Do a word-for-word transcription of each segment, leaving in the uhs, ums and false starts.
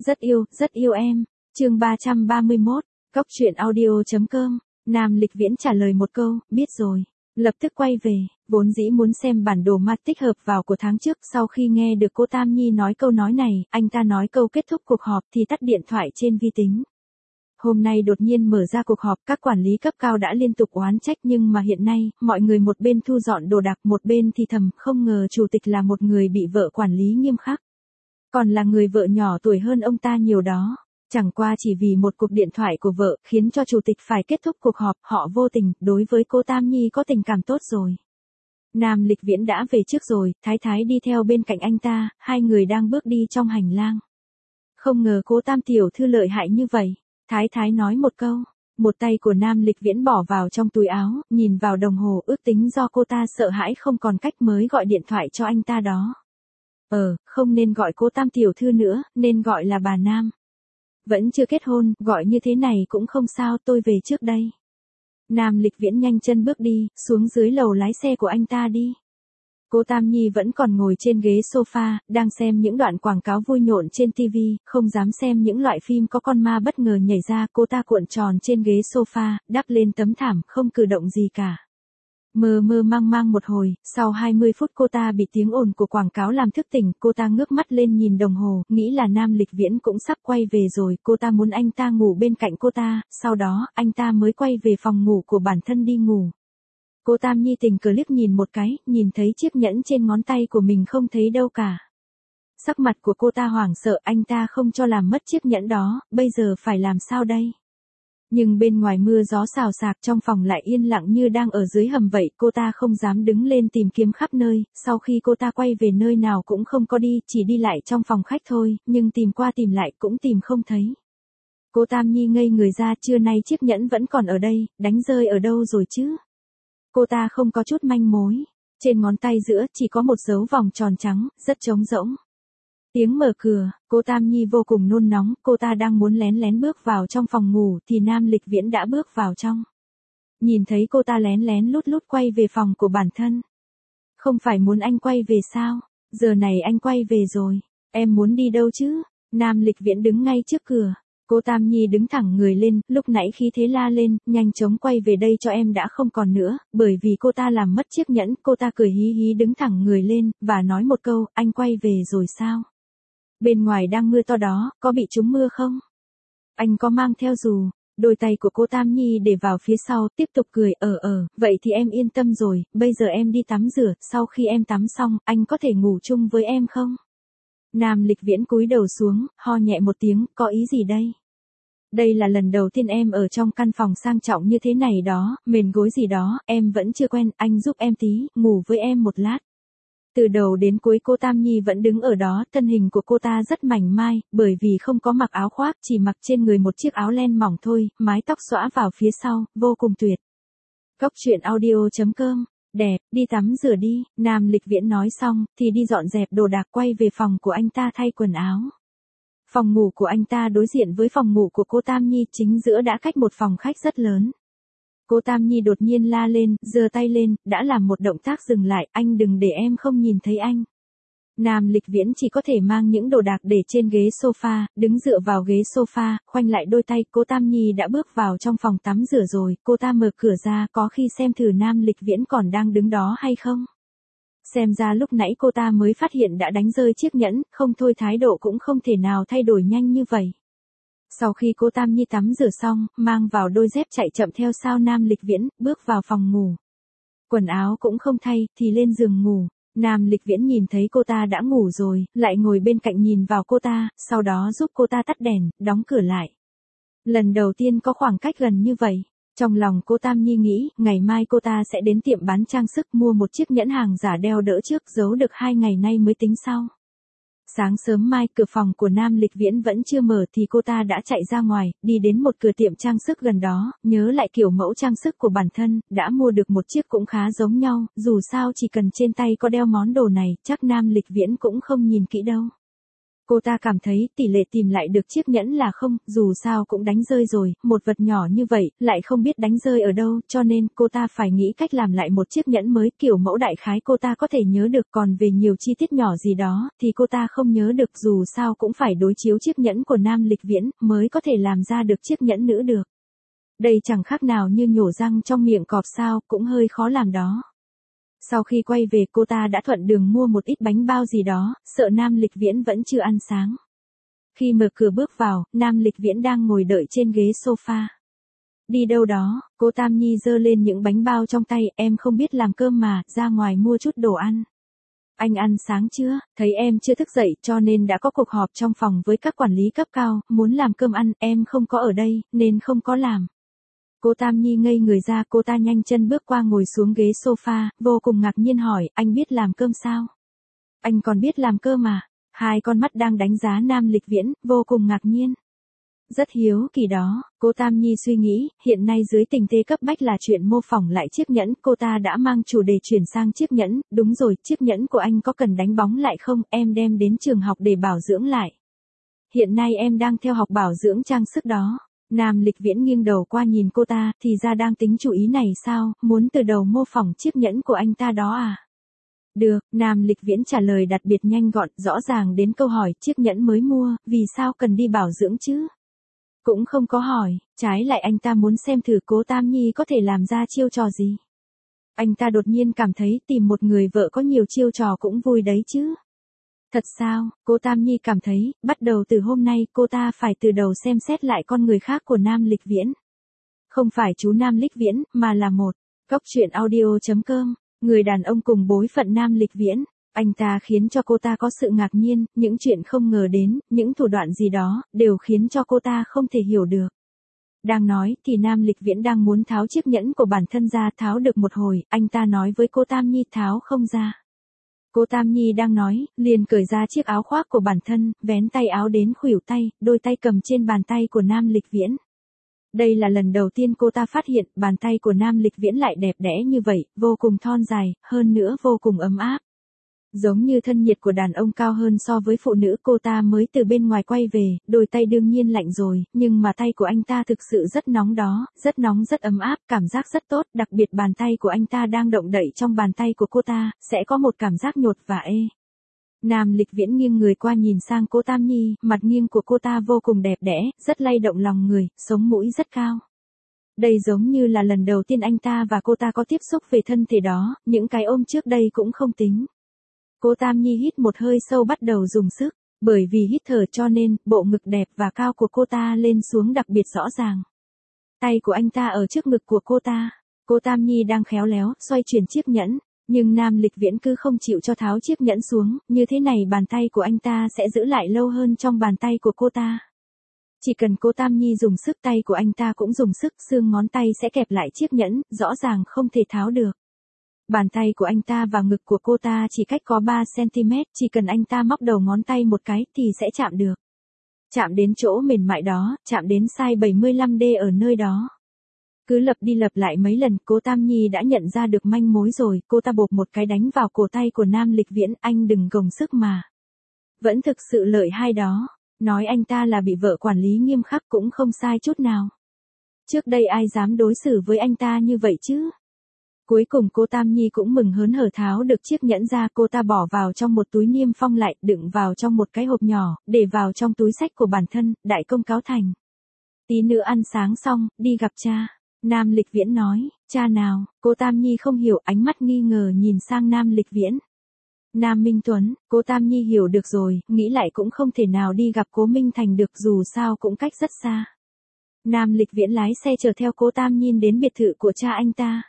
Rất yêu, rất yêu em. Chương ba trăm ba mươi mốt, Cốc truyện audio chấm com. Nam Lịch Viễn trả lời một câu, biết rồi. Lập tức quay về, vốn dĩ muốn xem bản đồ mặt tích hợp vào của tháng trước, sau khi nghe được cô Tam Nhi nói câu nói này, anh ta nói câu kết thúc cuộc họp thì tắt điện thoại trên vi tính. Hôm nay đột nhiên mở ra cuộc họp, các quản lý cấp cao đã liên tục oán trách, nhưng mà hiện nay, mọi người một bên thu dọn đồ đạc, một bên thì thầm, không ngờ chủ tịch là một người bị vợ quản lý nghiêm khắc. Còn là người vợ nhỏ tuổi hơn ông ta nhiều đó. Chẳng qua chỉ vì một cuộc điện thoại của vợ, khiến cho chủ tịch phải kết thúc cuộc họp, họ vô tình, đối với cô Tam Nhi có tình cảm tốt rồi. Nam Lịch Viễn đã về trước rồi, Thái Thái đi theo bên cạnh anh ta, hai người đang bước đi trong hành lang. Không ngờ cô Tam tiểu thư lợi hại như vậy, Thái Thái nói một câu, một tay của Nam Lịch Viễn bỏ vào trong túi áo, nhìn vào đồng hồ, ước tính do cô ta sợ hãi không còn cách mới gọi điện thoại cho anh ta đó. Ờ, không nên gọi cô Tam tiểu thư nữa, nên gọi là bà Nam. Vẫn chưa kết hôn, gọi như thế này cũng không sao, tôi về trước đây. Nam Lịch Viễn nhanh chân bước đi, xuống dưới lầu lái xe của anh ta đi. Cô Tam Nhi vẫn còn ngồi trên ghế sofa, đang xem những đoạn quảng cáo vui nhộn trên ti vi, không dám xem những loại phim có con ma bất ngờ nhảy ra, cô ta cuộn tròn trên ghế sofa, đắp lên tấm thảm, không cử động gì cả. Mơ mơ mang mang một hồi, sau hai mươi phút cô ta bị tiếng ồn của quảng cáo làm thức tỉnh, cô ta ngước mắt lên nhìn đồng hồ, nghĩ là Nam Lịch Viễn cũng sắp quay về rồi, cô ta muốn anh ta ngủ bên cạnh cô ta, sau đó, anh ta mới quay về phòng ngủ của bản thân đi ngủ. Cô Tam Nhi tình cờ liếc nhìn một cái, nhìn thấy chiếc nhẫn trên ngón tay của mình không thấy đâu cả. Sắc mặt của cô ta hoảng sợ, anh ta không cho làm mất chiếc nhẫn đó, bây giờ phải làm sao đây? Nhưng bên ngoài mưa gió xào xạc, trong phòng lại yên lặng như đang ở dưới hầm vậy, cô ta không dám đứng lên tìm kiếm khắp nơi, sau khi cô ta quay về nơi nào cũng không có đi, chỉ đi lại trong phòng khách thôi, nhưng tìm qua tìm lại cũng tìm không thấy. Cô Tam Nhi ngây người ra, trưa nay chiếc nhẫn vẫn còn ở đây, đánh rơi ở đâu rồi chứ? Cô ta không có chút manh mối, trên ngón tay giữa chỉ có một dấu vòng tròn trắng, rất trống rỗng. Tiếng mở cửa, cô Tam Nhi vô cùng nôn nóng, cô ta đang muốn lén lén bước vào trong phòng ngủ thì Nam Lịch Viễn đã bước vào trong. Nhìn thấy cô ta lén lén lút lút quay về phòng của bản thân. Không phải muốn anh quay về sao? Giờ này anh quay về rồi, em muốn đi đâu chứ? Nam Lịch Viễn đứng ngay trước cửa. Cô Tam Nhi đứng thẳng người lên, lúc nãy khí thế la lên, nhanh chóng quay về đây cho em đã không còn nữa, bởi vì cô ta làm mất chiếc nhẫn, cô ta cười hí hí đứng thẳng người lên, và nói một câu, anh quay về rồi sao? Bên ngoài đang mưa to đó, có bị trúng mưa không? Anh có mang theo dù? Đôi tay của cô Tam Nhi để vào phía sau, tiếp tục cười, ờ ờ, vậy thì em yên tâm rồi, bây giờ em đi tắm rửa, sau khi em tắm xong, anh có thể ngủ chung với em không? Nam Lịch Viễn cúi đầu xuống, ho nhẹ một tiếng, có ý gì đây? Đây là lần đầu tiên em ở trong căn phòng sang trọng như thế này đó, mền gối gì đó, em vẫn chưa quen, anh giúp em tí, ngủ với em một lát. Từ đầu đến cuối cô Tam Nhi vẫn đứng ở đó, thân hình của cô ta rất mảnh mai, bởi vì không có mặc áo khoác, chỉ mặc trên người một chiếc áo len mỏng thôi, mái tóc xõa vào phía sau, vô cùng tuyệt. Cốc truyện audio chấm com, đẹp, đi tắm rửa đi, Nam Lịch Viễn nói xong, thì đi dọn dẹp đồ đạc quay về phòng của anh ta thay quần áo. Phòng ngủ của anh ta đối diện với phòng ngủ của cô Tam Nhi, chính giữa đã cách một phòng khách rất lớn. Cô Tam Nhi đột nhiên la lên, giơ tay lên, đã làm một động tác dừng lại, anh đừng để em không nhìn thấy anh. Nam Lịch Viễn chỉ có thể mang những đồ đạc để trên ghế sofa, đứng dựa vào ghế sofa, khoanh lại đôi tay, cô Tam Nhi đã bước vào trong phòng tắm rửa rồi, cô ta mở cửa ra, có khi xem thử Nam Lịch Viễn còn đang đứng đó hay không. Xem ra lúc nãy cô ta mới phát hiện đã đánh rơi chiếc nhẫn, không thôi thái độ cũng không thể nào thay đổi nhanh như vậy. Sau khi cô Tam Nhi tắm rửa xong, mang vào đôi dép chạy chậm theo sau Nam Lịch Viễn, bước vào phòng ngủ. Quần áo cũng không thay, thì lên giường ngủ. Nam Lịch Viễn nhìn thấy cô ta đã ngủ rồi, lại ngồi bên cạnh nhìn vào cô ta, sau đó giúp cô ta tắt đèn, đóng cửa lại. Lần đầu tiên có khoảng cách gần như vậy. Trong lòng cô Tam Nhi nghĩ, ngày mai cô ta sẽ đến tiệm bán trang sức mua một chiếc nhẫn hàng giả đeo đỡ trước, giấu được hai ngày nay mới tính sau. Sáng sớm mai, cửa phòng của Nam Lịch Viễn vẫn chưa mở thì cô ta đã chạy ra ngoài, đi đến một cửa tiệm trang sức gần đó, nhớ lại kiểu mẫu trang sức của bản thân, đã mua được một chiếc cũng khá giống nhau, dù sao chỉ cần trên tay có đeo món đồ này, chắc Nam Lịch Viễn cũng không nhìn kỹ đâu. Cô ta cảm thấy tỷ lệ tìm lại được chiếc nhẫn là không, dù sao cũng đánh rơi rồi, một vật nhỏ như vậy, lại không biết đánh rơi ở đâu, cho nên cô ta phải nghĩ cách làm lại một chiếc nhẫn mới, kiểu mẫu đại khái cô ta có thể nhớ được, còn về nhiều chi tiết nhỏ gì đó, thì cô ta không nhớ được, dù sao cũng phải đối chiếu chiếc nhẫn của Nam Lịch Viễn, mới có thể làm ra được chiếc nhẫn nữ được. Đây chẳng khác nào như nhổ răng trong miệng cọp sao, cũng hơi khó làm đó. Sau khi quay về cô ta đã thuận đường mua một ít bánh bao gì đó, sợ Nam Lịch Viễn vẫn chưa ăn sáng. Khi mở cửa bước vào, Nam Lịch Viễn đang ngồi đợi trên ghế sofa. Đi đâu đó, cô Tam Nhi giơ lên những bánh bao trong tay, em không biết làm cơm mà, ra ngoài mua chút đồ ăn. Anh ăn sáng chưa, thấy em chưa thức dậy cho nên đã có cuộc họp trong phòng với các quản lý cấp cao, muốn làm cơm ăn, em không có ở đây, nên không có làm. Cô Tam Nhi ngây người ra, cô ta nhanh chân bước qua ngồi xuống ghế sofa, vô cùng ngạc nhiên hỏi, anh biết làm cơm sao? Anh còn biết làm cơm à? Hai con mắt đang đánh giá Nam Lịch Viễn, vô cùng ngạc nhiên. Rất hiếu kỳ đó, cô Tam Nhi suy nghĩ, hiện nay dưới tình thế cấp bách là chuyện mô phỏng lại chiếc nhẫn, cô ta đã mang chủ đề chuyển sang chiếc nhẫn, đúng rồi, chiếc nhẫn của anh có cần đánh bóng lại không, em đem đến trường học để bảo dưỡng lại. Hiện nay em đang theo học bảo dưỡng trang sức đó. Nam Lịch Viễn nghiêng đầu qua nhìn cô ta, thì ra đang tính chủ ý này sao, muốn từ đầu mô phỏng chiếc nhẫn của anh ta đó à? Được, Nam Lịch Viễn trả lời đặc biệt nhanh gọn, rõ ràng đến câu hỏi, chiếc nhẫn mới mua, vì sao cần đi bảo dưỡng chứ? Cũng không có hỏi, trái lại anh ta muốn xem thử cố Tam Nhi có thể làm ra chiêu trò gì. Anh ta đột nhiên cảm thấy tìm một người vợ có nhiều chiêu trò cũng vui đấy chứ. Thật sao, cô Tam Nhi cảm thấy, bắt đầu từ hôm nay cô ta phải từ đầu xem xét lại con người khác của Nam Lịch Viễn. Không phải chú Nam Lịch Viễn, mà là một, cốc truyện audio chấm com, người đàn ông cùng bối phận Nam Lịch Viễn. Anh ta khiến cho cô ta có sự ngạc nhiên, những chuyện không ngờ đến, những thủ đoạn gì đó, đều khiến cho cô ta không thể hiểu được. Đang nói, thì Nam Lịch Viễn đang muốn tháo chiếc nhẫn của bản thân ra, tháo được một hồi, anh ta nói với cô Tam Nhi tháo không ra. Cô Tam Nhi đang nói, liền cởi ra chiếc áo khoác của bản thân, vén tay áo đến khuỷu tay, đôi tay cầm trên bàn tay của Nam Lịch Viễn. Đây là lần đầu tiên cô ta phát hiện, bàn tay của Nam Lịch Viễn lại đẹp đẽ như vậy, vô cùng thon dài, hơn nữa vô cùng ấm áp. Giống như thân nhiệt của đàn ông cao hơn so với phụ nữ, cô ta mới từ bên ngoài quay về, đôi tay đương nhiên lạnh rồi, nhưng mà tay của anh ta thực sự rất nóng đó, rất nóng rất ấm áp, cảm giác rất tốt, đặc biệt bàn tay của anh ta đang động đậy trong bàn tay của cô ta, sẽ có một cảm giác nhột và ê. Nam Lịch Viễn nghiêng người qua nhìn sang cô Tam Nhi, mặt nghiêng của cô ta vô cùng đẹp đẽ, rất lay động lòng người, sống mũi rất cao. Đây giống như là lần đầu tiên anh ta và cô ta có tiếp xúc về thân thể đó, những cái ôm trước đây cũng không tính. Cô Tam Nhi hít một hơi sâu bắt đầu dùng sức, bởi vì hít thở cho nên, bộ ngực đẹp và cao của cô ta lên xuống đặc biệt rõ ràng. Tay của anh ta ở trước ngực của cô ta, cô Tam Nhi đang khéo léo, xoay chuyển chiếc nhẫn, nhưng Nam Lịch Viễn cứ không chịu cho tháo chiếc nhẫn xuống, như thế này bàn tay của anh ta sẽ giữ lại lâu hơn trong bàn tay của cô ta. Chỉ cần cô Tam Nhi dùng sức tay của anh ta cũng dùng sức, xương ngón tay sẽ kẹp lại chiếc nhẫn, rõ ràng không thể tháo được. Bàn tay của anh ta và ngực của cô ta chỉ cách có ba xăng-ti-mét, chỉ cần anh ta móc đầu ngón tay một cái thì sẽ chạm được. Chạm đến chỗ mềm mại đó, chạm đến size bảy mươi lăm D ở nơi đó. Cứ lặp đi lặp lại mấy lần, cô Tam Nhi đã nhận ra được manh mối rồi, cô ta bộp một cái đánh vào cổ tay của Nam Lịch Viễn, anh đừng gồng sức mà. Vẫn thực sự lợi hai đó, nói anh ta là bị vợ quản lý nghiêm khắc cũng không sai chút nào. Trước đây ai dám đối xử với anh ta như vậy chứ? Cuối cùng cô Tam Nhi cũng mừng hớn hở tháo được chiếc nhẫn ra, cô ta bỏ vào trong một túi niêm phong lại, đựng vào trong một cái hộp nhỏ, để vào trong túi xách của bản thân, đại công cáo thành. Tí nữa ăn sáng xong, đi gặp cha. Nam Lịch Viễn nói, cha nào, cô Tam Nhi không hiểu, ánh mắt nghi ngờ nhìn sang Nam Lịch Viễn. Nam Minh Tuấn, cô Tam Nhi hiểu được rồi, nghĩ lại cũng không thể nào đi gặp cố Minh Thành được, dù sao cũng cách rất xa. Nam Lịch Viễn lái xe chở theo cô Tam Nhi đến biệt thự của cha anh ta.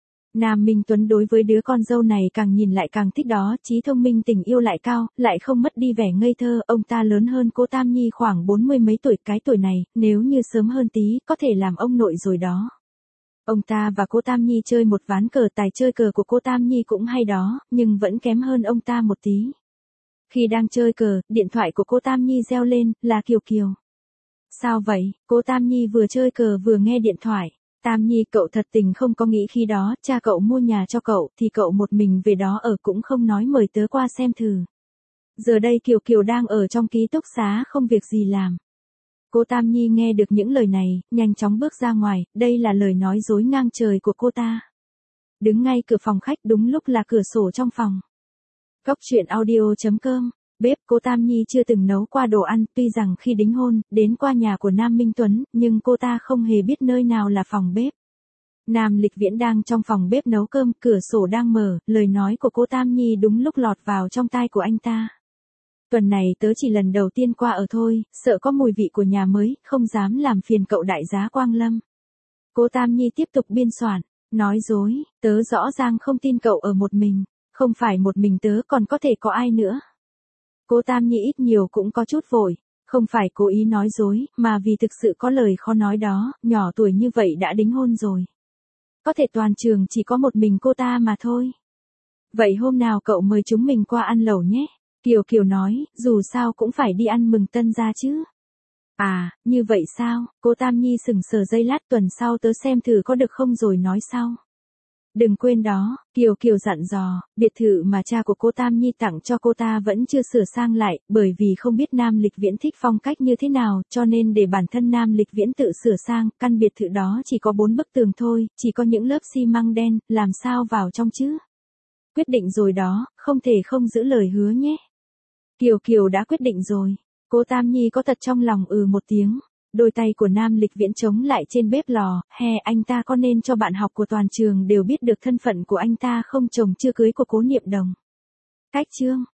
Nam Minh Tuấn đối với đứa con dâu này càng nhìn lại càng thích đó, trí thông minh tình yêu lại cao, lại không mất đi vẻ ngây thơ, ông ta lớn hơn cô Tam Nhi khoảng bốn mươi mấy tuổi, cái tuổi này, nếu như sớm hơn tí, có thể làm ông nội rồi đó. Ông ta và cô Tam Nhi chơi một ván cờ, tài chơi cờ của cô Tam Nhi cũng hay đó, nhưng vẫn kém hơn ông ta một tí. Khi đang chơi cờ, điện thoại của cô Tam Nhi reo lên, là Kiều Kiều. Sao vậy, cô Tam Nhi vừa chơi cờ vừa nghe điện thoại. Tam Nhi, cậu thật tình không có nghĩ khi đó, cha cậu mua nhà cho cậu, thì cậu một mình về đó ở cũng không nói mời tớ qua xem thử. Giờ đây Kiều Kiều đang ở trong ký túc xá không việc gì làm. Cô Tam Nhi nghe được những lời này, nhanh chóng bước ra ngoài, đây là lời nói dối ngang trời của cô ta. Đứng ngay cửa phòng khách đúng lúc là cửa sổ trong phòng. Cốc truyện audio chấm com, bếp cô Tam Nhi chưa từng nấu qua đồ ăn, tuy rằng khi đính hôn, đến qua nhà của Nam Minh Tuấn, nhưng cô ta không hề biết nơi nào là phòng bếp. Nam Lịch Viễn đang trong phòng bếp nấu cơm, cửa sổ đang mở, lời nói của cô Tam Nhi đúng lúc lọt vào trong tai của anh ta. Tuần này tớ chỉ lần đầu tiên qua ở thôi, sợ có mùi vị của nhà mới, không dám làm phiền cậu đại giá Quang Lâm. Cô Tam Nhi tiếp tục biên soạn, nói dối, tớ rõ ràng không tin cậu ở một mình, không phải một mình tớ còn có thể có ai nữa. Cô Tam Nhi ít nhiều cũng có chút vội, không phải cố ý nói dối, mà vì thực sự có lời khó nói đó, nhỏ tuổi như vậy đã đính hôn rồi. Có thể toàn trường chỉ có một mình cô ta mà thôi. Vậy hôm nào cậu mời chúng mình qua ăn lẩu nhé. Kiều Kiều nói, dù sao cũng phải đi ăn mừng tân gia chứ. À, như vậy sao, cô Tam Nhi sững sờ giây lát, tuần sau tớ xem thử có được không rồi nói sau. Đừng quên đó, Kiều Kiều dặn dò, biệt thự mà cha của cô Tam Nhi tặng cho cô ta vẫn chưa sửa sang lại, bởi vì không biết Nam Lịch Viễn thích phong cách như thế nào, cho nên để bản thân Nam Lịch Viễn tự sửa sang, căn biệt thự đó chỉ có bốn bức tường thôi, chỉ có những lớp xi măng đen, làm sao vào trong chứ? Quyết định rồi đó, không thể không giữ lời hứa nhé. Kiều Kiều đã quyết định rồi. Cô Tam Nhi có thật trong lòng ừ một tiếng. Đôi tay của Nam Lịch Viễn chống lại trên bếp lò, hè anh ta có nên cho bạn học của toàn trường đều biết được thân phận của anh ta không, chồng chưa cưới của Cố Niệm Đồng. Cách chương